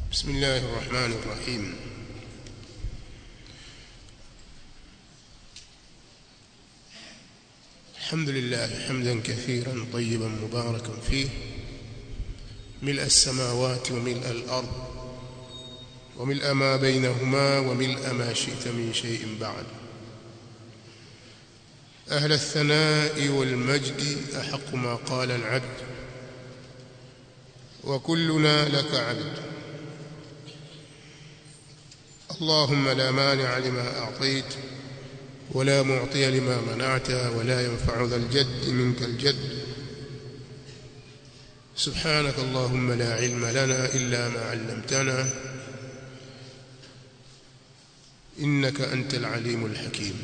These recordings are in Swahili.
بسم الله الرحمن الرحيم. الحمد لله حمدا كثيرا طيبا مباركا فيه ملء السماوات وملء الأرض وملء ما بينهما وملء ما شئت من شيء بعد. أهل الثناء والمجد أحق ما قال العبد وكلنا لك عبد. اللهم لا مانع لما أعطيت ولا معطي لما منعت ولا ينفع ذا الجد منك الجد. سبحانك اللهم لا علم لنا إلا ما علمتنا إنك أنت العليم الحكيم.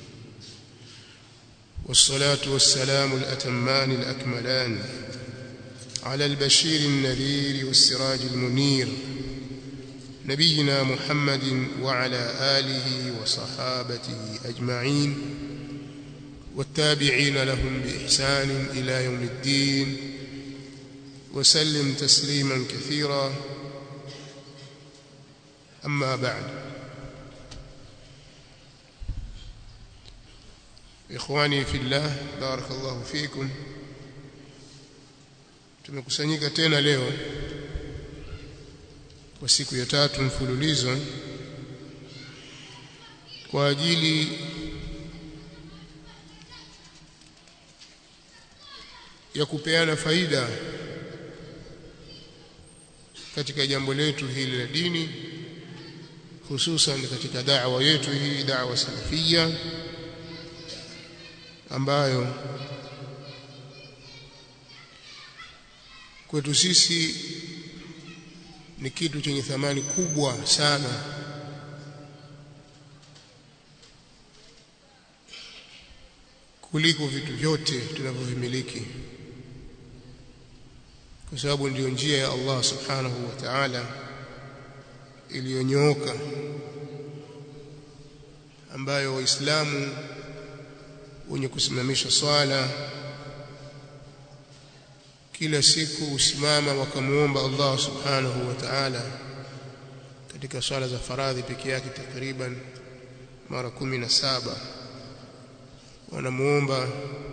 والصلاة والسلام الأتمان الأكملان على البشير النذير والسراج المنير نبينا محمد وعلى آله وصحابته أجمعين والتابعين لهم بإحسان إلى يوم الدين وسلم تسليما كثيرا. أما بعد، إخواني في الله بارك الله فيكم. tumekusanyika tena leo kwa siku ya tatu mfululizo kwa ajili ya kupeana faida katika jambo letu hili la dini, hususan katika da'wa yetu hii, da'wa salafia, ambayo kwetu sisi ni kitu chenye thamani kubwa sana kuliko vitu vyote tunavyovimiliki, kwa sababu ndiyo njia ya Allah subhanahu wa ta'ala iliyonyooka, ambayo waislamu wenye kusimamisha swala kila siku usimama wakamuomba Allah subhanahu wa ta'ala katika swala za faradhi peke yake takriban mara 17 wanamuomba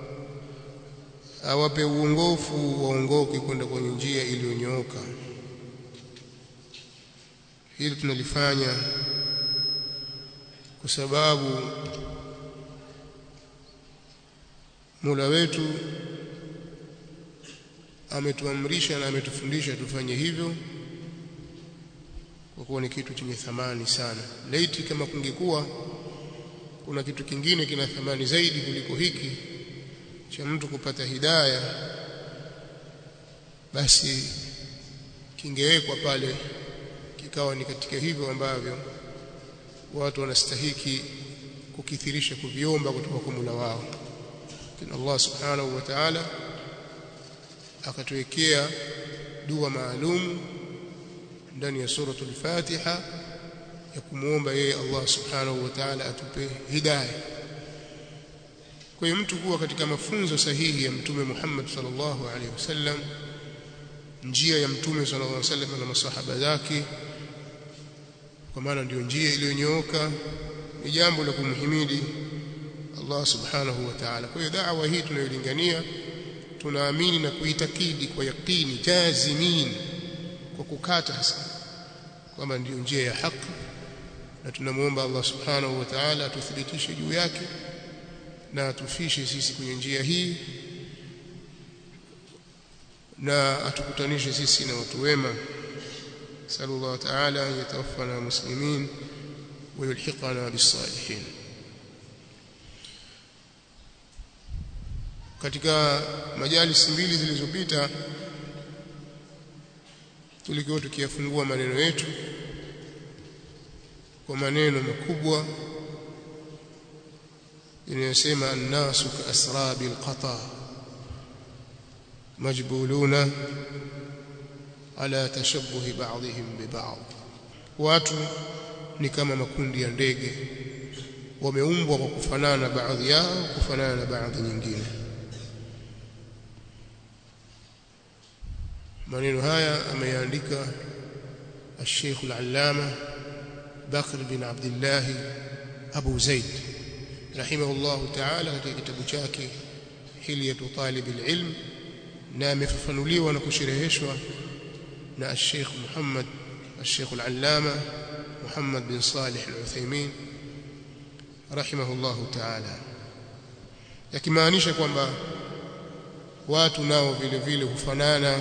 awape uongofu waongoke kwenda kwenye njia iliyonyooka. Hili tunalifanya kwa sababu Mola wetu ametuamrisha na ametufundisha tufanye hivyo, kwa kuwa ni kitu chenye thamani sana. Laiti kama kungekuwa kuna kitu kingine kina thamani zaidi kuliko hiki cha mtu kupata hidayah, basi kingewekwa pale, kikawa ni katika hivyo ambavyo watu wanastahiki kukithirisha kuviomba kutoka kwa Mola wao. Lakini Allah subhanahu wa ta'ala akatuwekea dua maalum ndani ya suratul Fatiha ya kumuomba yeye Allah subhanahu wa ta'ala atupe hidayah. Kwa hiyo mtu kuwa katika mafunzo sahihi ya Mtume Muhammad sallallahu alaihi wasallam, njia ya Mtume sallallahu alaihi wasallam na masahaba zake, kwa maana ndio njia iliyonyooka, ni jambo la kumhimidi Allah subhanahu wa ta'ala. Kwa hiyo da'wa hii tunayolingania, tunaamini na kuitakidi kwa yakini jazimin, kwa kukata hasa kwamba ndio njia ya haki, na tunamuomba Allah subhanahu wa ta'ala atuthibitishe juu yake na atufishe sisi kwenye njia hii na atukutanishe sisi na watu wema. Sallallahu ta'ala yatawaffana muslimin wa yulhiqana bis-salihin. Katika majalisi mbili zilizopita tulikuwa tukiyafungua maneno yetu kwa maneno makubwa yanayosema an-nasu ka-asrabil qata majbuluna ala tashabbuhi ba'dihim bi ba'd. Watu ni kama makundi ya ndege, wameumbwa kwa kufanana baadhi yao kufanana na baadhi nyingine. Maneno haya ameyaandika الشيخ العلامة بكر بن عبد الله أبو زيد رحمه الله تعالى katika kitabu chake Hilyatu Talib al-Ilm, na amefafanuliwa na kushereheshwa na الشيخ محمد الشيخ العلامة محمد بن صالح العثيمين رحمه الله تعالى, yakimaanisha kwamba watu nao vile vile hufanana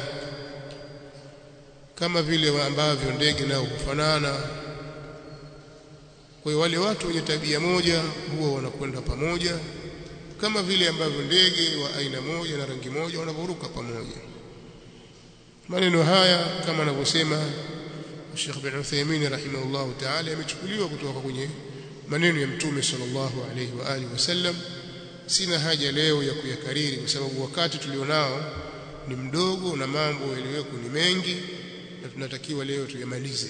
kama vile ambavyo ndege nao hufanana. Kwa hiyo wale watu wenye tabia moja huwa wanakwenda pamoja kama vile ambavyo ndege wa aina moja na rangi moja wanavoruka pamoja. Maneno haya kama anavyosema Sheikh bin Uthaymeen rahimahullah ta'ala yamechukuliwa kutoka kwenye maneno ya Mtume sallallahu alayhi wa alihi wasallam. Sina haja leo ya kuyakariri kwa sababu wakati tulionao ni mdogo na mambo yaliyoko ni mengi, na tunatakiwa leo tuyamalize.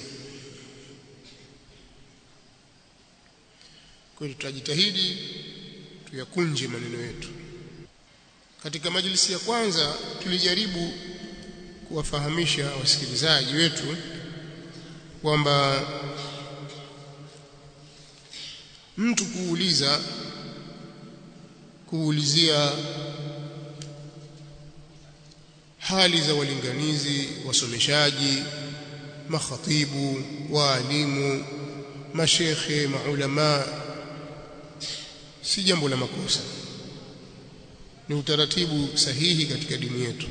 Kwa hiyo tutajitahidi tuyakunje maneno yetu. Katika majlisi ya kwanza tulijaribu kuwafahamisha wasikilizaji wetu kwamba mtu kuulizia hali za walinganizi, wasomeshaji, makhatibu, waalimu, mashekhe, maulama si jambo la makosa, ni utaratibu sahihi katika dini yetu.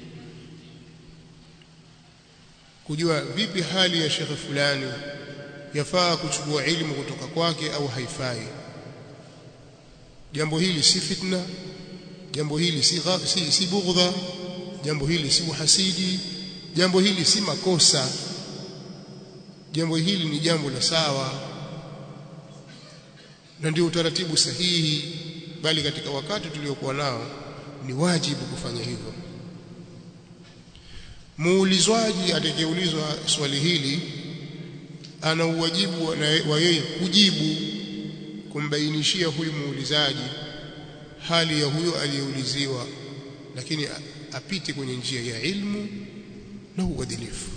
Kujua vipi hali ya shekhe fulani, yafaa kuchukua elimu kutoka kwake au haifai. Jambo hili si fitna, jambo hili si bughdha, jambo hili si uhasidi, jambo hili si makosa, jambo hili ni jambo la sawa na ndio utaratibu sahihi, bali katika wakati tuliokuwa nao ni wajibu kufanya hivyo. Muulizwaji atakayeulizwa swali hili ana uwajibu wa yeye kujibu, kumbainishia huyu muulizaji hali ya huyo aliyeuliziwa, lakini apite kwenye njia ya ilmu na uadilifu.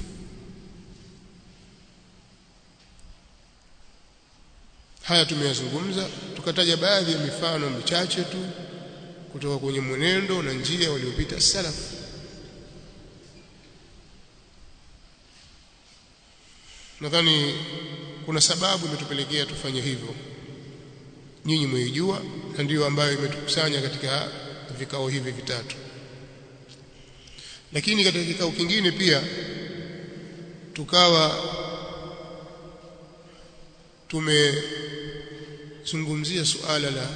Haya tumeyazungumza, tukataja baadhi ya mifano michache tu kutoka kwenye mwenendo na njia waliopita salaf. Nadhani kuna sababu imetupelekea tufanye hivyo, nyinyi mwaijua, na ndio ambayo imetukusanya katika vikao hivi vitatu. Lakini katika kikao kingine pia tukawa tumezungumzia suala la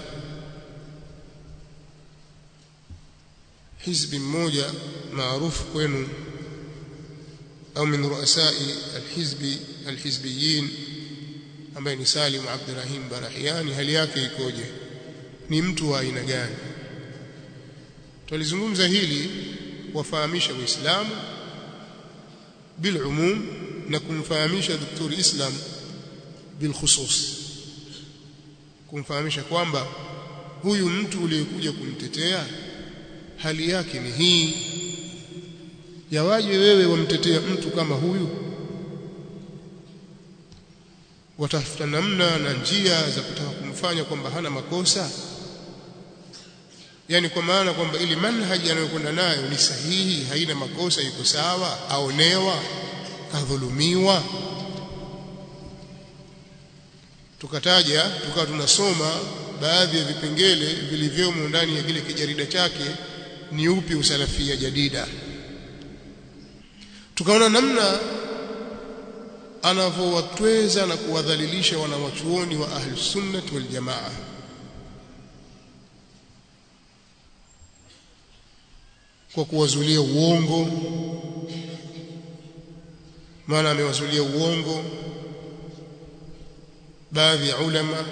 hizbi mmoja maarufu kwenu au min ruasai alhizbiyin ambaye ni Salim Abdurrahim Barahiani. Hali yake ikoje? Ni mtu wa aina gani? Tulizungumza hili wafahamisha Uislamu bil umum na kumfahamisha Daktari Islam bil khusus, kumfahamisha kwamba huyu mtu uliyekuja kumtetea hali yake ni hii. Yawaje wewe wamtetea mtu kama huyu? Watafuta namna na njia za kutaka kumfanya kwamba hana makosa, yani kwa maana kwamba ili manhaji anayokwenda nayo ni sahihi, haina makosa, iko sawa, aonewa, kadhulumiwa. Tukawa tunasoma baadhi ya vipengele vilivyomo ndani ya kile kijarida chake, ni upi usalafia jadida. Tukaona namna anavyowatweza na kuwadhalilisha wanawachuoni wa Ahlus Sunnah wal Jamaa, kwa kuwazulia uongo. Maana amewazulia uongo baadhi ya ulama,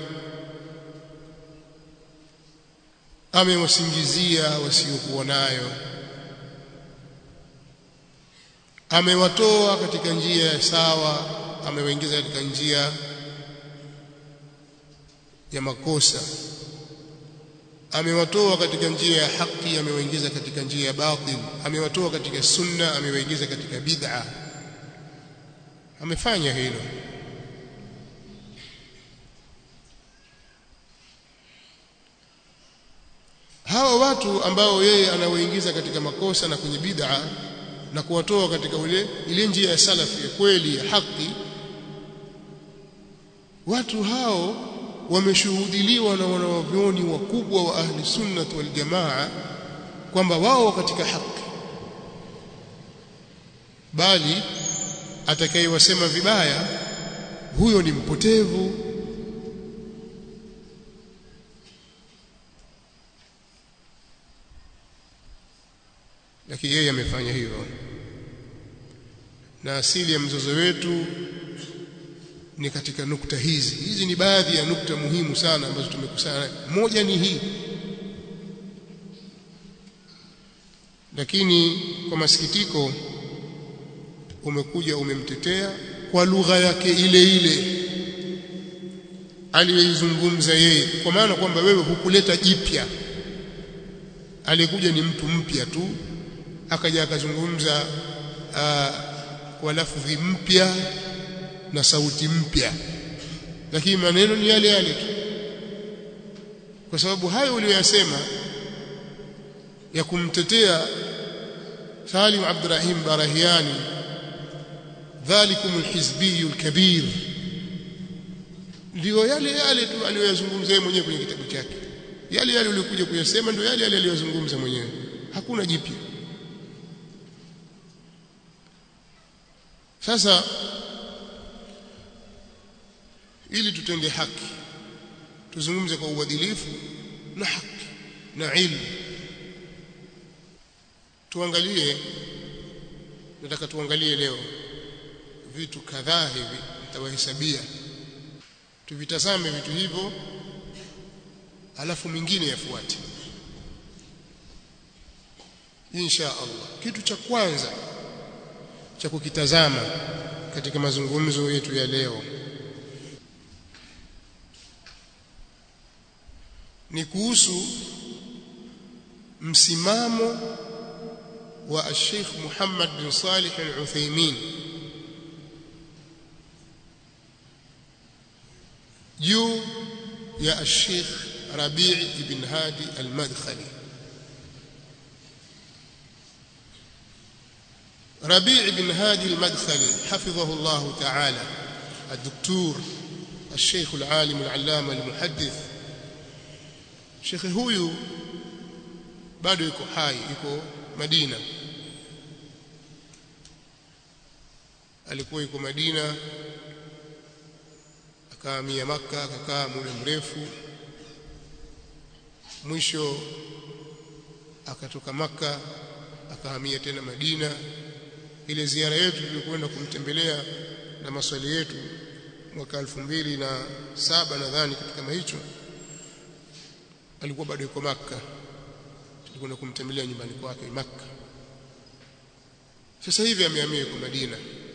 amewasingizia wasiokuwa nayo, amewatoa katika njia sawa, amewaingiza katika njia ya makosa, amewatoa katika njia ya haki, amewaingiza katika njia ya batil, amewatoa katika sunna, amewaingiza katika bid'a. amefanya hilo. Hawa watu ambao yeye anawaingiza katika makosa na kwenye bid'a na kuwatoa katika ile njia ya salafi ya kweli ya haki, watu hao wameshuhudiliwa na wanawavyoni wakubwa wa ahli sunnah wal jamaa kwamba wao katika haki, bali atakayewasema vibaya huyo ni mpotevu. Lakini yeye amefanya hivyo, na asili ya mzozo wetu ni katika nukta hizi. Hizi ni baadhi ya nukta muhimu sana ambazo tumekusanya. Moja ni hii, lakini kwa masikitiko umekuja umemtetea kwa lugha yake ile ile aliyoizungumza yeye, kwa maana kwamba wewe hukuleta jipya, alikuja ni mtu mpya tu, akaja akazungumza kwa lafzi mpya na sauti mpya, lakini maneno ni yale yale tu. Kwa sababu hayo uliyosema ya kumtetea Salim Abdurrahim Barahiani, dhalikum alhizbi alkabir, ndio yale yale tu aliyozungumza mwenyewe kwenye kitabu chake. Yale yale ulikuja kuyasema ndio yale yale aliyozungumza mwenyewe, hakuna jipya. Sasa ili tutende haki, tuzungumze kwa uadilifu na haki na ilmu, nataka tuangalie leo vitu kadhaa hivi, nitawahesabia, tuvitazame vitu hivyo, alafu mingine yafuate insha Allah. Kitu cha kwanza cha kukitazama katika mazungumzo yetu ya leo ni kuhusu msimamo wa Sheikh Muhammad bin Salih al-Uthaymeen juu ya Sheikh Rabi' ibn Hadi al-Madkhali. ربيع بن هادي المدخلي حفظه الله تعالى، الدكتور الشيخ العالم العلامة المحدث. شيخ huyu bado yuko hai, yuko Madina. Alikuwa yuko Madina, akahamia Makka, akakaa muda mrefu, mwisho akatoka Makka akahamia tena Madina. Ile ziara yetu tulikwenda kumtembelea na maswali yetu mwaka 2007 nadhani, kitu kama hicho, alikuwa bado yuko Makka, tulikwenda kumtembelea nyumbani kwake Makka. Sasa hivi amehamia kwa Madina,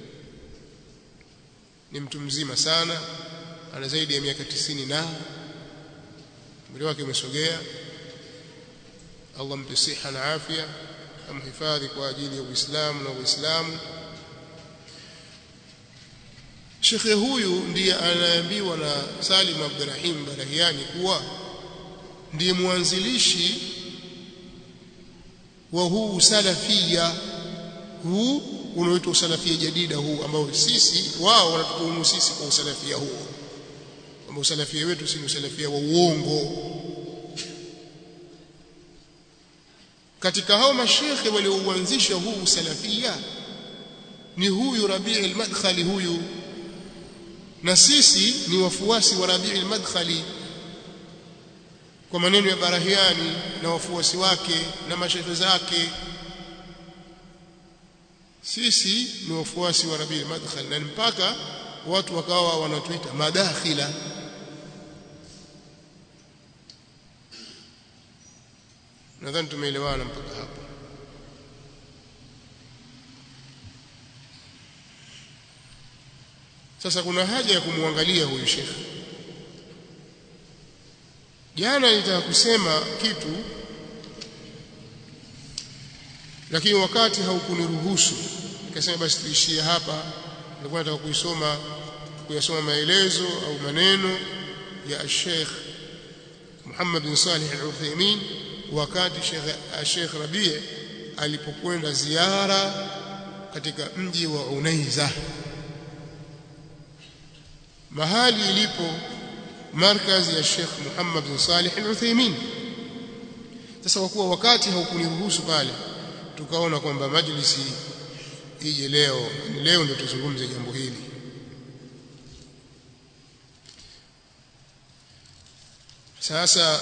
ni mtu mzima sana, ana zaidi ya miaka 90 na mwili wake umesogea. Allah mpe siha na afya, amhifadhi kwa ajili ya Uislamu na Uislamu. Shekhe huyu ndiye anaambiwa na Salim Abdurrahim Barahiani kuwa ndiye mwanzilishi wa huu salafia, huu unaoitwa salafia jadida, huu ambao sisi wao wanatutuhumu sisi kwa usalafia huo, ambao usalafia wetu si usalafia wa uongo. Katika hao mashekhe waliouanzisha huu salafia ni huyu Rabi' al-Madkhali huyu, na sisi ni wafuasi wa Rabi' al-Madkhali kwa maneno ya Barahiani na wafuasi wake na mashekhe zake. Sisi ni wafuasi wa Rabi' al-Madkhali, na mpaka watu wakawa wanatuita madakhila. Nadhani tumeelewana mpaka hapo. Sasa kuna haja ya kumwangalia huyu shekhi. Jana nilitaka kusema kitu, lakini wakati haukuniruhusu, nikasema basi tuishie hapa nilikuwa nataka kuyasoma maelezo au maneno ya Sheikh Muhammad bin Salih Al-Uthaymeen wakati Sheikh Rabi' alipokwenda ziara katika mji wa Unaiza, mahali ilipo markazi ya Sheikh Muhammad bin Salih Al-Uthaymeen. Sasa kwa kuwa wakati haukuniruhusu pale, tukaona kwamba majlisi ije leo ndio tuzungumze jambo hili. Sasa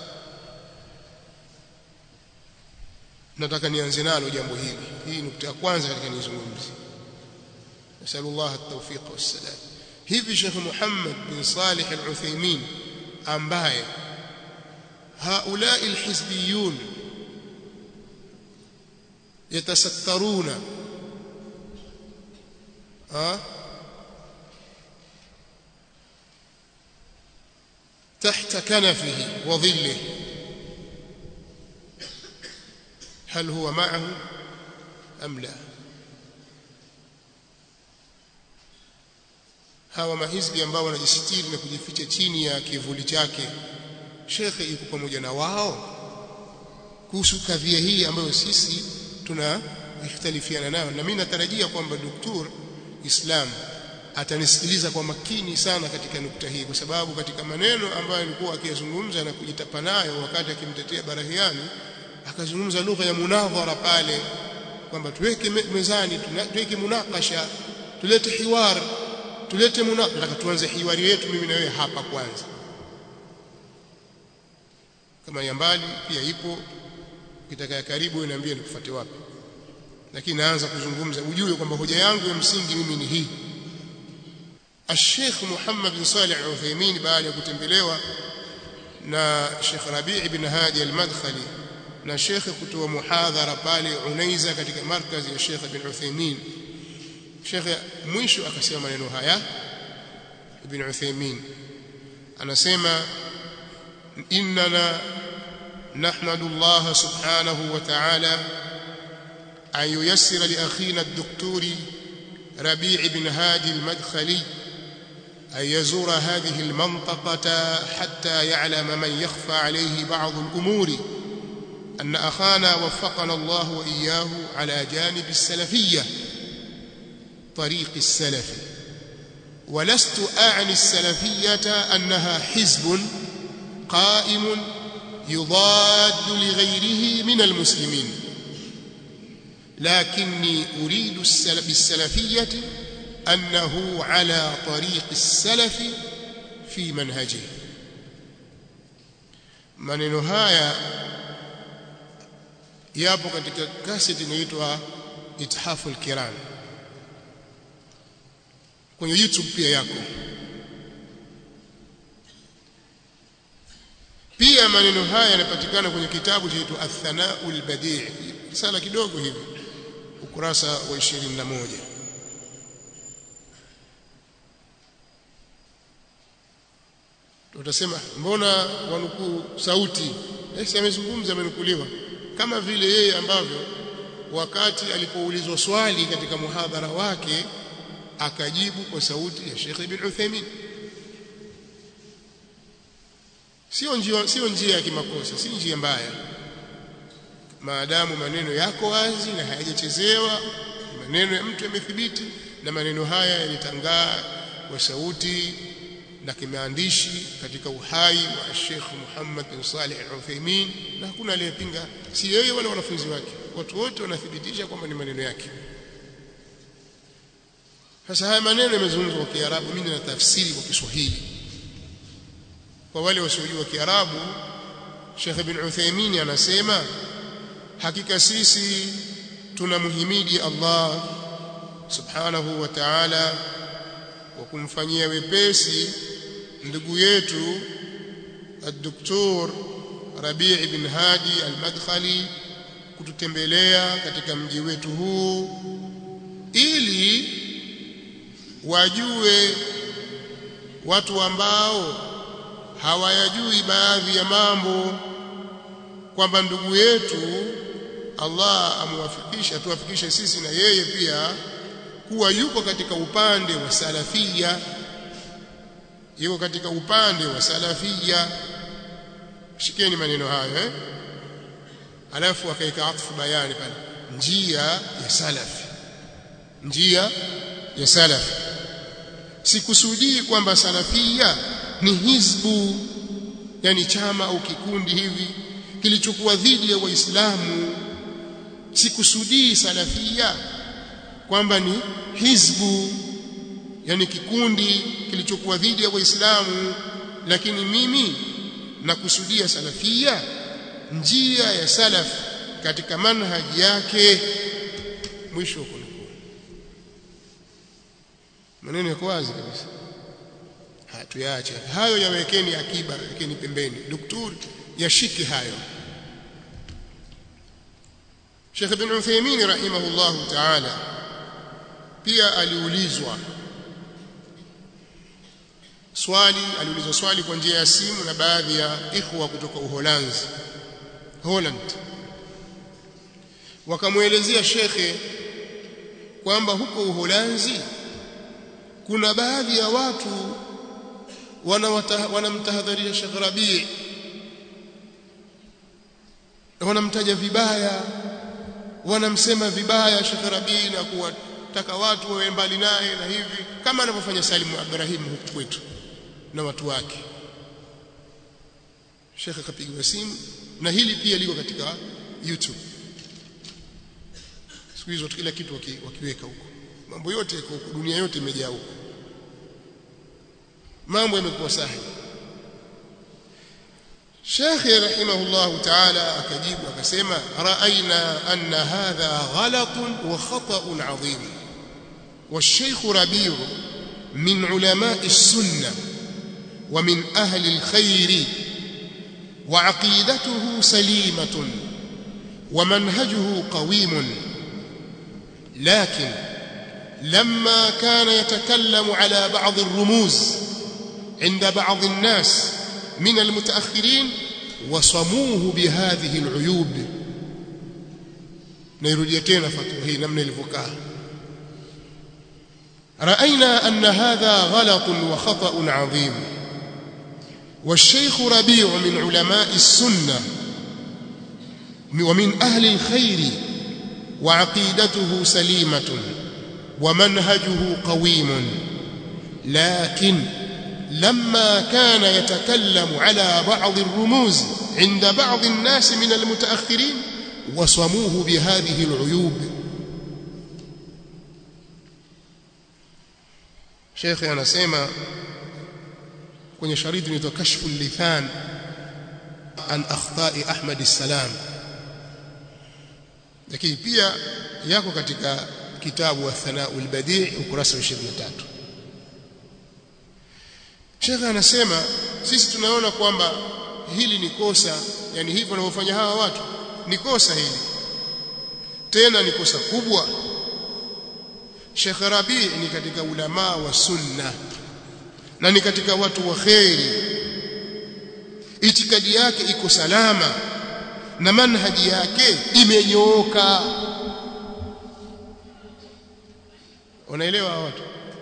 nataka nianze nalo jambo hili. Hii nukta ya kwanza katika nizungumzi. Nasallallahu at-tawfiq was-sadad. Hivi Sheikh Muhammad bin Salih Al-Uthaymeen ambaye haulai al-hizbiyun yatasattaruna تحت كنفه وظله، هل هو معه أم لا؟ hawa mahizbi ambao wanajisitiri na kujificha chini ya kivuli chake, shekhe yuko pamoja na wao kuhusu kadhia hii ambayo sisi tunaihtalifiana nayo. Na mimi natarajia kwamba Dr. Islam atanisikiliza kwa makini sana katika nukta hii, kwa sababu katika maneno ambayo alikuwa akiyazungumza na kujitapa nayo wakati akimtetea Barahiani, akazungumza lugha ya munadhara pale kwamba tuweke mezani, tuweke munakasha, tulete hiwar, tulete munakasha. Nataka tuanze hiwari yetu mimi na wewe hapa kwanza. Kama ya mbali pia ipo, ukitaka ya karibu niambie nikufuate wapi, lakini naanza kuzungumza ujue kwamba hoja yangu ya msingi mimi ni hii. Sheikh Muhammad bin Salih Al-Uthaymeen baada ya kutembelewa na Sheikh Rabi' bin Hadi Al-Madkhali na Sheikh kutoa muhadhara pale Unaiza katika markazi ya Sheikh bin Uthaymeen, Sheikh mwisho akasema maneno haya. Ibn Uthaymeen anasema innana nahmadu Allah subhanahu wa ta'ala an yuyassira li akhina ad-doktor Rabi' bin Hadi Al-Madkhali أن يزور هذه المنطقة حتى يعلم من يخفى عليه بعض الأمور أن أخانا وفقنا الله وإياه على جانب السلفية طريق السلف، ولست أعني السلفية أنها حزب قائم يضاد لغيره من المسلمين، لكني أريد بالسلفية أنه على طريق السلف في منهجه. maneno haya yapo katika kaseti inaitwa Ithaful Kiram kwenye YouTube pia yako. Pia maneno haya yanapatikana kwenye kitabu chaitwa Ath-Thanaul Badi', sala kidogo hivi, ukurasa wa 21. Utasema mbona wanukuu sauti? Sasa amezungumza, amenukuliwa kama vile yeye ambavyo wakati alipoulizwa swali katika muhadhara wake akajibu kwa sauti ya Sheikh Ibn Uthaymeen. Sio njia ya kimakosa, si njia mbaya, maadamu maneno yako wazi na hayajachezewa, maneno ya mtu yamethibiti, na maneno haya yalitangaa kwa sauti na kimaandishi katika uhai wa Sheikh Muhammad bin Salih Al-Uthaymeen, na hakuna aliyepinga, si yeye wala wanafunzi wake, watu wote wanathibitisha kwamba ni maneno yake. Sasa haya maneno yamezungumzwa kwa Kiarabu, mimi na tafsiri kwa Kiswahili. Kwa wale wasiojua Kiarabu, Sheikh Ibn Uthaymeen anasema hakika sisi tunamhimidi Allah subhanahu wa ta'ala kwa kumfanyia wepesi ndugu yetu Dr. Rabi' bin Hadi Al-Madkhali kututembelea katika mji wetu huu ili wajue watu ambao hawayajui baadhi ya mambo kwamba ndugu yetu Allah amwafikisha, tuwafikishe sisi na yeye pia kuwa yuko katika upande wa salafia, yuko katika upande wa salafia. Shikeni maneno hayo alafu akaika atfu bayani pale, njia ya salafi, njia ya salafi. Sikusudii kwamba salafia ni hizbu, yani chama au kikundi hivi kilichokuwa dhidi ya Waislamu. Sikusudii salafia kwamba ni hizbu, yani kikundi kilichokuwa dhidi ya Waislamu, lakini mimi nakusudia salafia njia ya salaf katika manhaji yake. Mwisho huko maneno yako wazi kabisa. Tuyaache hayo, yawekeni akiba, yawekeni pembeni. Daktari yashiki hayo. Sheikh Ibn Uthaymeen rahimahullahu ta'ala pia aliulizwa swali kwa njia ya simu na baadhi ya ikhwa kutoka Holland. Wakamuelezea shekhe kwamba huko Uholanzi kuna baadhi ya watu wanamtahadharia Sheikh Rabi', wanamtaja vibaya, wanamsema vibaya Sheikh Rabi' na kuwataka watu wawe mbali naye na hivi, kama anavyofanya Salim Abdurrahim huku kwetu na watu wake. Sheikh akapigiwa simu, na hili pia liko katika YouTube. Siku hizo kila kitu wakiweka huko, mambo yote huko, dunia yote imejaa huko, mambo yamekuwa sahihi. Sheikh rahimahullahu ta'ala akajibu akasema, ra'ayna anna hadha ghalatun wa khata'un 'azim, والشيخ ربيع من علماء السنة ومن أهل الخير وعقيدته سليمة ومنهجه قويم، لكن لما كان يتكلم على بعض الرموز عند بعض الناس من المتأخرين وصموه بهذه العيوب. نيرجيتنا فتوهي نمن الفقهاء. رأينا أن هذا غلط وخطأ عظيم، والشيخ ربيع من علماء السنة ومن أهل الخير وعقيدته سليمة ومنهجه قويم، لكن لما كان يتكلم على بعض الرموز عند بعض الناس من المتأخرين وصموه بهذه العيوب. شيخ anasema kwenye sharidi ni kashfu lithan an akhta'i Ahmad as-Salam, lakini pia yako katika kitabu Athana'u al-Badi' ukurasa 23. Sheikh anasema sisi tunaona kwamba hili ni kosa, yani hivyo wanavyofanya hawa watu ni kosa hili, tena ni kosa kubwa. Sheikh Rabi' ni katika ulama wa sunna na ni katika watu wa khairi, itikadi yake iko salama na manhaji yake imenyooka. Unaelewa watu?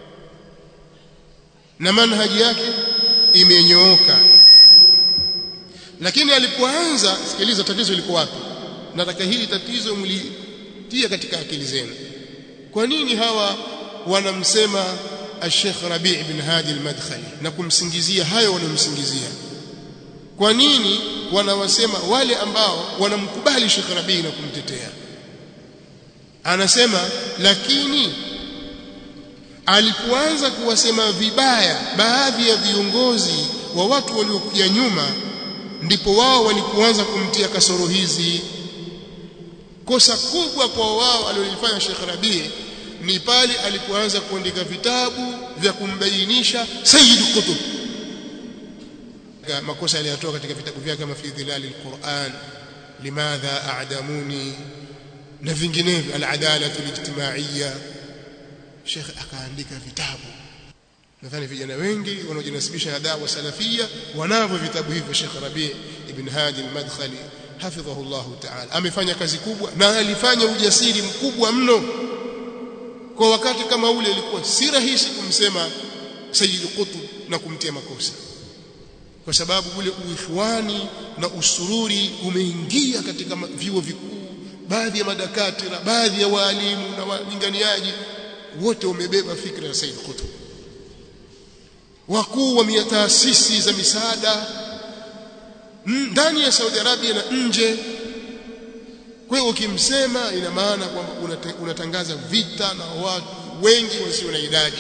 Na manhaji yake imenyooka. Lakini alipoanza, sikiliza tatizo liko wapi. Nataka hili tatizo mlitie katika akili zenu. Kwa nini hawa wanamsema Sheikh Rabi' ibn Hadi al-Madkhali na kumsingizia hayo wanamsingizia? Kwa nini wanawasema wale ambao wanamkubali Sheikh Rabi' na kumtetea? Anasema lakini alipoanza kuwasema vibaya baadhi ya viongozi wa watu waliokuja nyuma, ndipo wao walipoanza kumtia kasoro hizi. Kosa kubwa kwa wao alilofanya Sheikh Rabi' ni pale alipoanza kuandika vitabu vya kumbainisha Sayyid Qutb. Makosa aliyotoa katika vitabu vyake kama fi dhilal al-Quran, limadha a'damuni na vinginevyo, al-adalatu al-ijtimaiya. Sheikh akaandika vitabu. Nadhani vijana wengi wanaojinasibisha na dawa salafia wanavyo vitabu hivyo. Sheikh Rabi' ibn Hadi al-Madkhali hafidhahu Allah ta'ala amefanya kazi kubwa na alifanya ujasiri mkubwa mno kwa wakati kama ule ilikuwa si rahisi kumsema Sayyid Qutb na kumtia makosa, kwa sababu ule uikhwani na usururi umeingia katika vyuo vikuu. Baadhi ya madakatira, baadhi ya walimu na walinganiaji wote wamebeba fikra ya Sayyid Qutb, wakuu wa taasisi za misaada ndani ya Saudi Arabia na nje. Kwa hiyo ukimsema ina maana kwamba unatangaza vita na watu wengi wasio na idadi.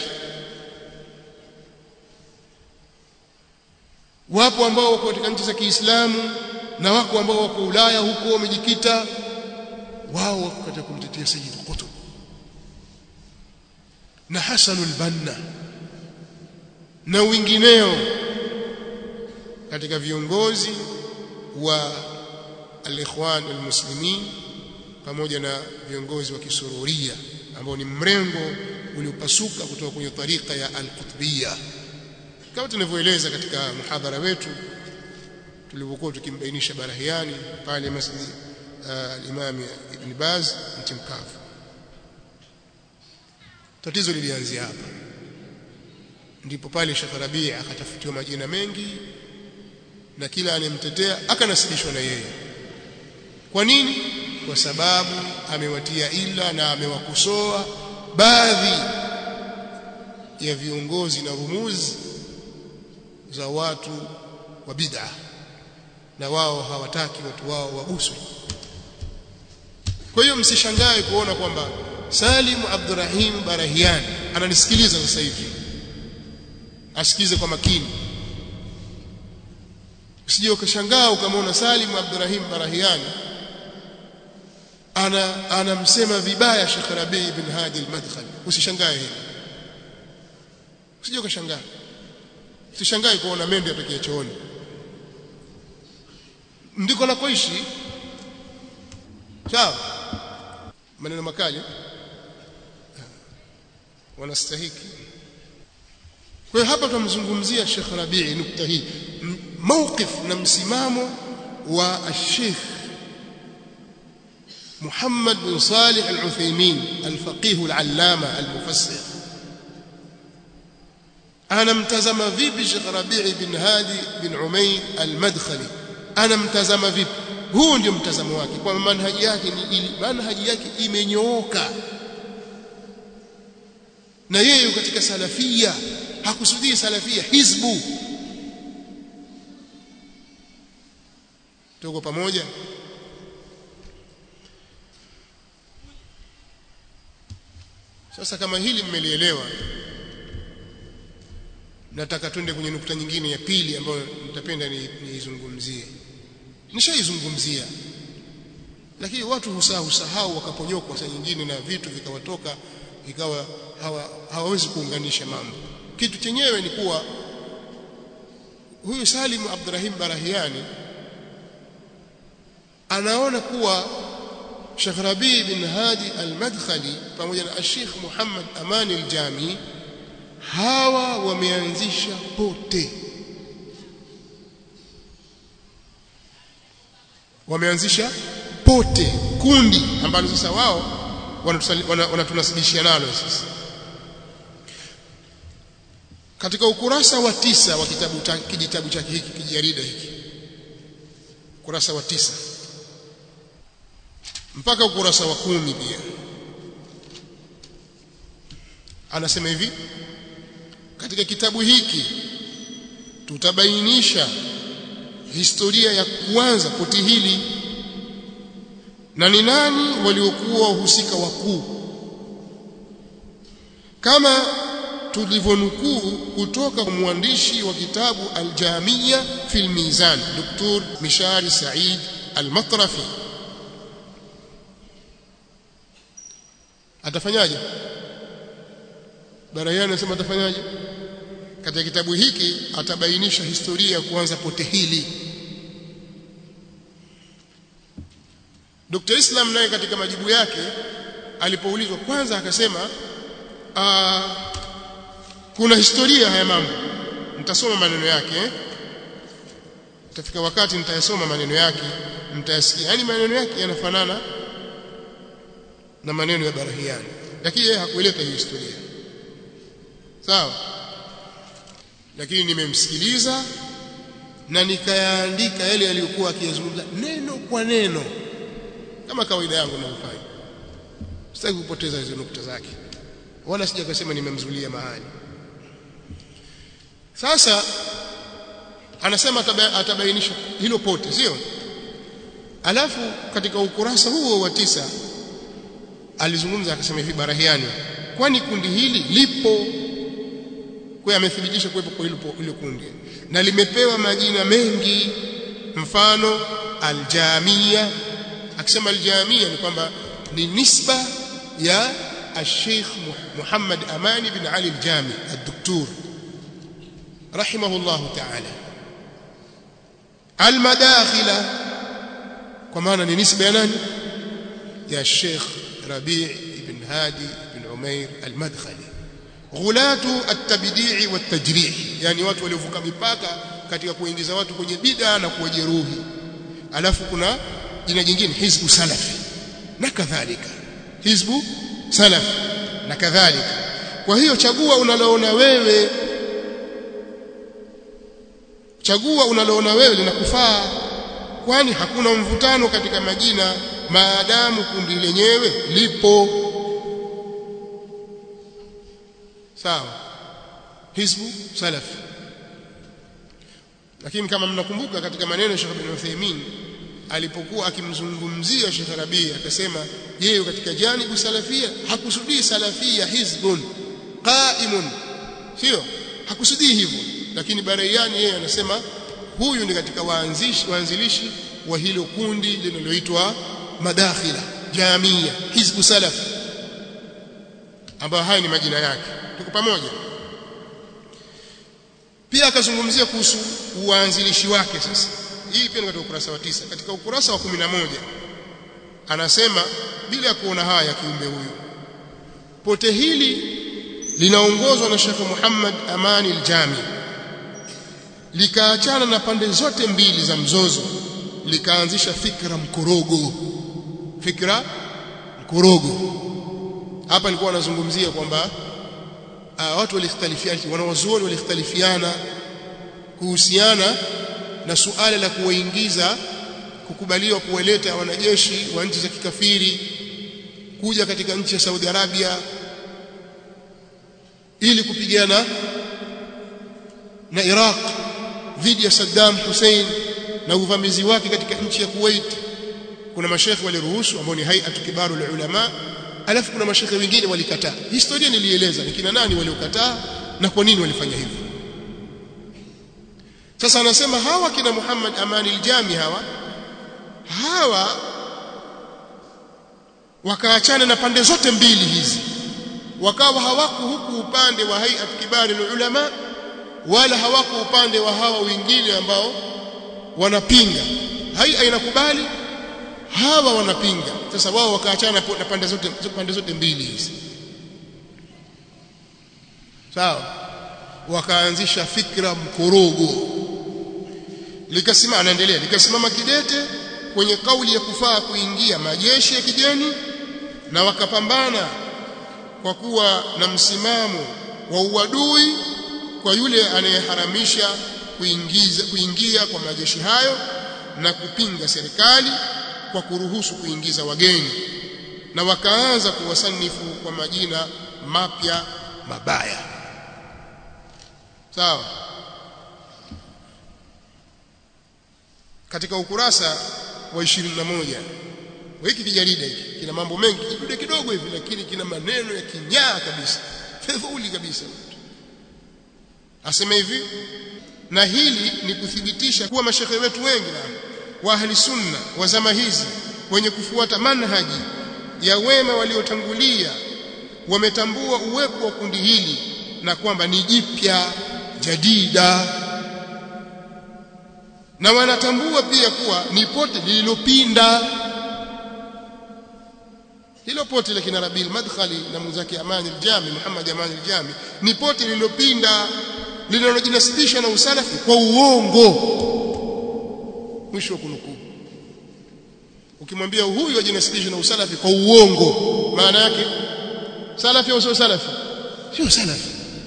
Wapo ambao wako katika nchi za Kiislamu na wako ambao wako Ulaya huko wamejikita, wao wako katika kumtetea Sayyid Qutb na Hassan al-Banna na wengineo katika viongozi wa al-Ikhwan al-Muslimin pamoja na viongozi wa kisururia ambao ni mrengo uliopasuka kutoka kwenye tarika ya al-Qutbiyya, kama tunavyoeleza katika muhadhara wetu tulipokuwa tukimbainisha Barahiani pale Masjid al-Imam Ibn Baz Mtimkavu. Tatizo lilianzia hapa, ndipo pale Sheikh Rabi' akatafutiwa majina mengi na kila anemtetea akanasibishwa na yeye. Kwa nini? Kwa sababu amewatia ila na amewakosoa baadhi ya viongozi na rumuzi za watu wa bid'a, na wao hawataki watu wao waguswe. Kwa hiyo msishangae kuona kwamba Salim Abdurrahim Barahiani ananisikiliza sasa hivi, asikize kwa makini. Usije ukashangaa ukamwona Salim Abdurrahim Barahiani anamsema vibaya Sheikh Rabi' ibn Hadi al-Madkhali. Usishangae hili, usije ukashangaa. Usishangae kuona mende atokea chooni, ndiko nakoishi. Sawa, maneno makali wanastahiki. Kwa hiyo hapa tunamzungumzia Sheikh Rabi' nukta hii, mawqif na msimamo wa Sheikh Muhammad bin Salih al-Uthaymeen al-faqih al-allama al-mufassir. Ana mtazama vipi Sheikh Rabi' bin Hadi bin Umayr al-Madkhali? Ana mtazama vipi? Huu ndio mtazamo wake, kwa manhaji yake manhaji yake imenyooka, na yeye katika salafia hakusudii salafia hizbu. Tuko pamoja? Sasa kama hili mmelielewa, nataka twende kwenye nukta nyingine ya pili ambayo nitapenda niizungumzie. Nishaizungumzia, lakini watu husahau wakaponyokwa saa nyingine na vitu vikawatoka, ikawa hawawezi kuunganisha mambo. Kitu chenyewe ni kuwa huyu Salim Abdurrahim Barahiani anaona kuwa Sheikh Rabi' bin Hadi al-Madkhali pamoja na Sheikh Muhammad Amani al-Jami hawa wameanzisha pote, wameanzisha pote, kundi ambalo sasa wao wanatunasibishia nalo sisi. Katika ukurasa wa 9 wa kitabu chake hiki, kijarida hiki, ukurasa wa 9 mpaka ukurasa wa 10 pia anasema hivi: katika kitabu hiki tutabainisha historia ya kuanza poti hili na ni nani waliokuwa wahusika wakuu, kama tulivyonukuu kutoka kwa mwandishi wa kitabu Al-Jamia fi al-Mizan Dr. Mishari Said Al-Matrafi. Atafanyaje? Barahiani anasema atafanyaje? Katika kitabu hiki atabainisha historia ya kuanza pote hili. Dr. Islam naye katika majibu yake alipoulizwa, kwanza akasema kuna historia haya mambo. Nitasoma maneno yake, itafika wakati nitayasoma maneno yake, mtayasikia. Yaani maneno yake yanafanana na maneno ya Barahiani. lakini yeye hakueleta hii historia. Sawa, lakini nimemsikiliza na nikayaandika yale aliyokuwa akiyazungumza neno kwa neno kama kawaida yangu ninayofanya. Sitaki kupoteza hizo nukta zake, wala sijakasema nimemzulia mahali. Sasa anasema atabainisha hilo pote, sio? Alafu katika ukurasa huo wa 9 alizungumza akasema hivi, Barahiani, kwani kundi hili lipo? Kwa amethibitisha kuwepo kwa hilo kundi na limepewa majina mengi, mfano Al-Jamia. Akisema Al-Jamia ni kwamba ni nisba ya Sheikh Muhammad Amani bin Ali Al-Jami ad-Doktor rahimahullah ta'ala. Al-Madakhila kwa maana ni nisba ya nani? Ya Sheikh Rabi' ibn Hadi ibn Umair Al-Madkhali. Ghulatu at-tabdi'i wat-tajrih, yani watu waliovuka mipaka katika kuingiza watu kwenye bid'a na kuwajeruhi. Alafu kuna jina jingine Hizbu Salafi na kadhalika, Hizbu Salafi na kadhalika. Kwa hiyo chagua unaloona wewe, chagua unaloona wewe linakufaa, kwani hakuna mvutano katika majina maadamu kundi lenyewe lipo. Sawa, Hizbu Salafi. Lakini kama mnakumbuka katika maneno ya Sheikh bin Uthaymeen alipokuwa akimzungumzia Sheikh Rabi' akasema yeye katika janibu salafia hakusudii salafia hizbun qaimun, sio, hakusudii hivyo. Lakini Barahiani yeye anasema huyu ni katika waanzilishi wa hilo kundi linaloitwa Madakhila, Jamia, Hizbu Salaf, ambayo haya ni majina yake. Tuko pamoja? Pia akazungumzia kuhusu uanzilishi wake. Sasa hii pia ni katika ukurasa wa 9. Katika ukurasa wa 11 anasema bila ya kuona haya ya kiumbe huyu, pote hili linaongozwa na Sheikh Muhammad Amani Al-Jami, likaachana na pande zote mbili za mzozo, likaanzisha fikra mkorogo. Fikra mkorogo hapa nilikuwa nazungumzia kwamba watu walikhtalifiana, wanawazuoni walikhtalifiana kuhusiana na suala la kuwaingiza, kukubaliwa kuwaleta wanajeshi wa nchi za kikafiri kuja katika nchi ya Saudi Arabia ili kupigana na Iraq dhidi ya Saddam Hussein na uvamizi wake katika nchi ya Kuwait. Kuna mashekhi waliruhusu ambao ni hay'atu kibarul ulama, alafu kuna mashekhi wengine walikataa. Historia nilieleza ni kina nani waliokataa na kwa nini walifanya hivyo. Sasa anasema hawa kina Muhammad Amani Al-Jami hawa wakaachana na pande zote mbili hizi, wakawa hawako huku upande wa hay'atu kibarul ulama wala hawako upande wa hawa wengine ambao wanapinga. Hay'a inakubali, hawa wanapinga. Sasa wao wakaachana na pande zote mbili hizi. Sawa, wakaanzisha fikra mkorogo. Likasimama kidete kwenye kauli ya kufaa kuingia majeshi ya kigeni, na wakapambana kwa kuwa na msimamo wa uadui kwa yule anayeharamisha kuingia kwa majeshi hayo, na kupinga serikali kwa kuruhusu kuingiza wageni, na wakaanza kuwasanifu kwa majina mapya mabaya. Sawa. Katika ukurasa wa 21 hiki kijarida hiki kina mambo mengi, kidude kidogo hivi, lakini kina maneno ya kinyaa kabisa, fedhuli kabisa. Asema hivi, na hili ni kuthibitisha kuwa mashekhe wetu wengi wa ahli sunna wa zama hizi wenye kufuata manhaji ya wema waliotangulia wametambua uwepo wa kundi hili na kwamba ni jipya jadida, na wanatambua pia kuwa ni pote lililopinda. Hilo pote la kina Rabi' al-Madkhali na mwenzake Amani Al-Jami, Muhammad Amani Al-Jami, ni pote lililopinda linalojinasibisha na usalafi kwa uongo. Mwisho wa kunukuu. Ukimwambia huyu ajinasibisha na usalafi kwa uongo, maana yake salafi au sio salafi? Sio salafi.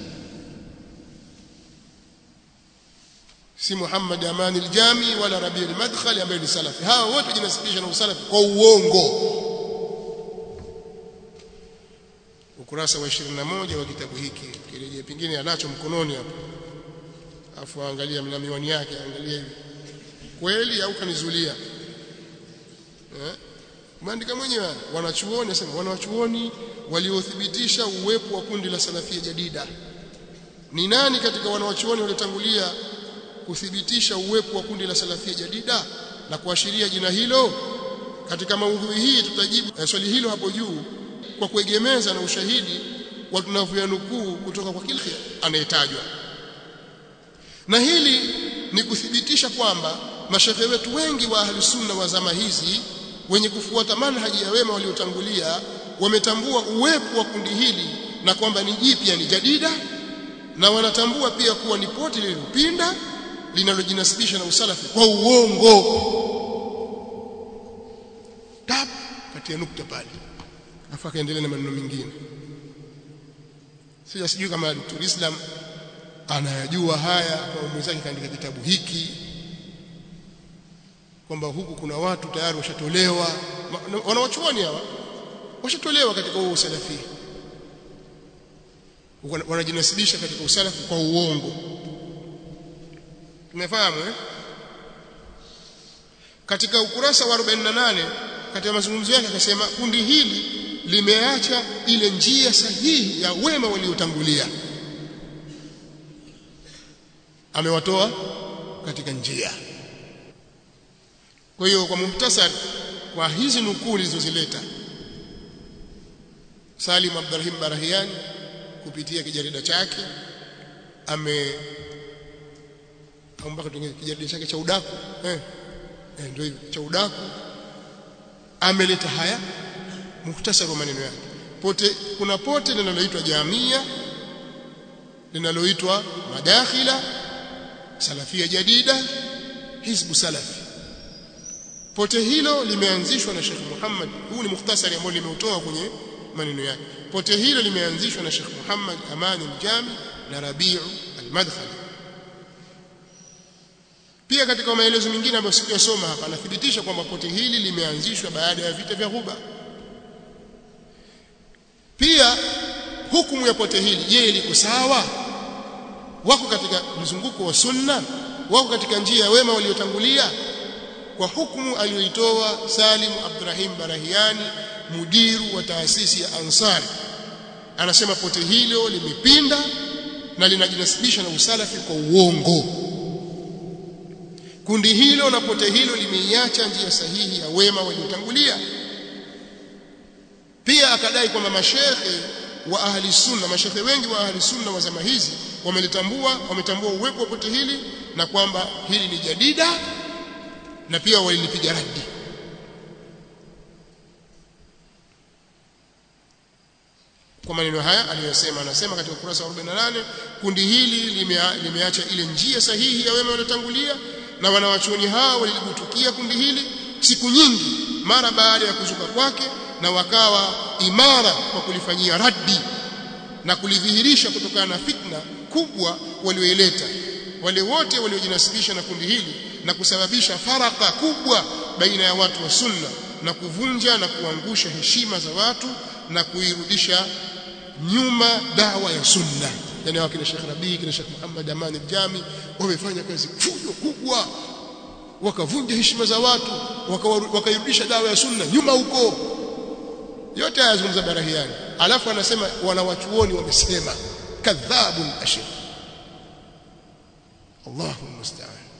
Si Muhammad Aman al-Jami wala Rabi' al-Madkhali ambaye ni salafi. Hawa wote jinasibisha na usalafi kwa uongo. Ukurasa wa 21 wa kitabu hiki, kirejea pingine anacho mkononi hapo. Afu angalia miwani yake, angalia hivi. Kweli au kanizulia? Maandika mwenyewe wanachuoni, nasema wanachuoni waliothibitisha uwepo wa kundi la Salafia Jadida. Ni nani katika wanachuoni waliotangulia kuthibitisha uwepo wa kundi la Salafia Jadida na kuashiria jina hilo? Katika maudhui hii tutajibu swali hilo hapo juu kwa kuegemeza na ushahidi wa tunavyoyanukuu kutoka kwa kila anayetajwa. Na hili ni kuthibitisha kwamba mashehe wetu wengi wa ahli sunna wa zama hizi wenye kufuata manhaji ya wema waliotangulia wametambua uwepo wa kundi hili na kwamba ni jipya, ni jadida, na wanatambua pia kuwa ni poti lililopinda linalojinasibisha na usalafi kwa uongo. Tap kati ya nukta pale, afa kaendelea na maneno mengine. Sijui kama Dr. Islam anayajua haya, kwa mwenzake kaandika kitabu hiki kwamba huku kuna watu tayari washatolewa, wanawachuoni hawa washatolewa katika huo usalafi, wanajinasibisha katika usalafi kwa uongo. Tumefahamu Katika ukurasa wa 48 katika mazungumzo yake akasema kundi hili limeacha ile njia sahihi ya wema waliotangulia, amewatoa katika njia. Kwa hiyo kwa muhtasari, kwa hizi nukuu zilizozileta Salim Abdurrahim Barahiani kupitia kijarida chake ambako kijarida chake cha udaku ndio hivyo cha udaku, ameleta haya muhtasari wa maneno yake. Kuna pote linaloitwa Jamia, linaloitwa Madakhila, Salafia Jadida, Hizbu Salafi. Pote hilo limeanzishwa na Sheikh Muhammad. Huu ni muhtasari ambao nimeutoa kwenye maneno yake. Pote hilo limeanzishwa na Sheikh Muhammad Aman al-Jami na Rabi' al-Madkhali. Pia katika maelezo mengine ambayo sikuyasoma hapa, anathibitisha kwamba pote hili limeanzishwa baada ya vita vya Ghuba. Pia hukumu ya pote hili, je, liko sawa? Wako katika mzunguko wa sunna? Wako katika njia ya wema waliotangulia? Kwa hukumu aliyoitoa Salim Abdurrahim Barahiani, mudiru wa taasisi ya Ansari, anasema pote hilo limepinda na linajinasibisha na usalafi kwa uongo. Kundi hilo na pote hilo limeiacha njia sahihi ya wema waliotangulia. Pia akadai kwamba mashehe wa ahli sunna, mashehe wengi wa ahli sunna wa zama hizi wametambua uwepo wa pote hili na kwamba hili ni jadida, na pia walilipiga radi. Kwa maneno haya aliyosema, anasema katika ukurasa wa 48, kundi hili limeacha ile njia sahihi ya wema waliotangulia, na wanawachuoni hao walilibutukia kundi hili siku nyingi mara baada ya kuzuka kwake, na wakawa imara kwa kulifanyia radi na kulidhihirisha kutokana na fitna kubwa walioileta wale wote waliojinasibisha na kundi hili, na kusababisha faraka kubwa baina ya watu wa sunna, na kuvunja na kuangusha heshima za watu na kuirudisha nyuma dawa ya sunna. Yani wakina Sheikh Rabi, kina Sheikh Muhammad Aman al-Jami wamefanya kazi fujo kubwa, wakavunja heshima za watu, wakairudisha dawa ya sunna nyuma huko. Yote yazungumza Barahiani, alafu anasema wanawachuoni wamesema. Kadhabun ashir. Allahu musta'an.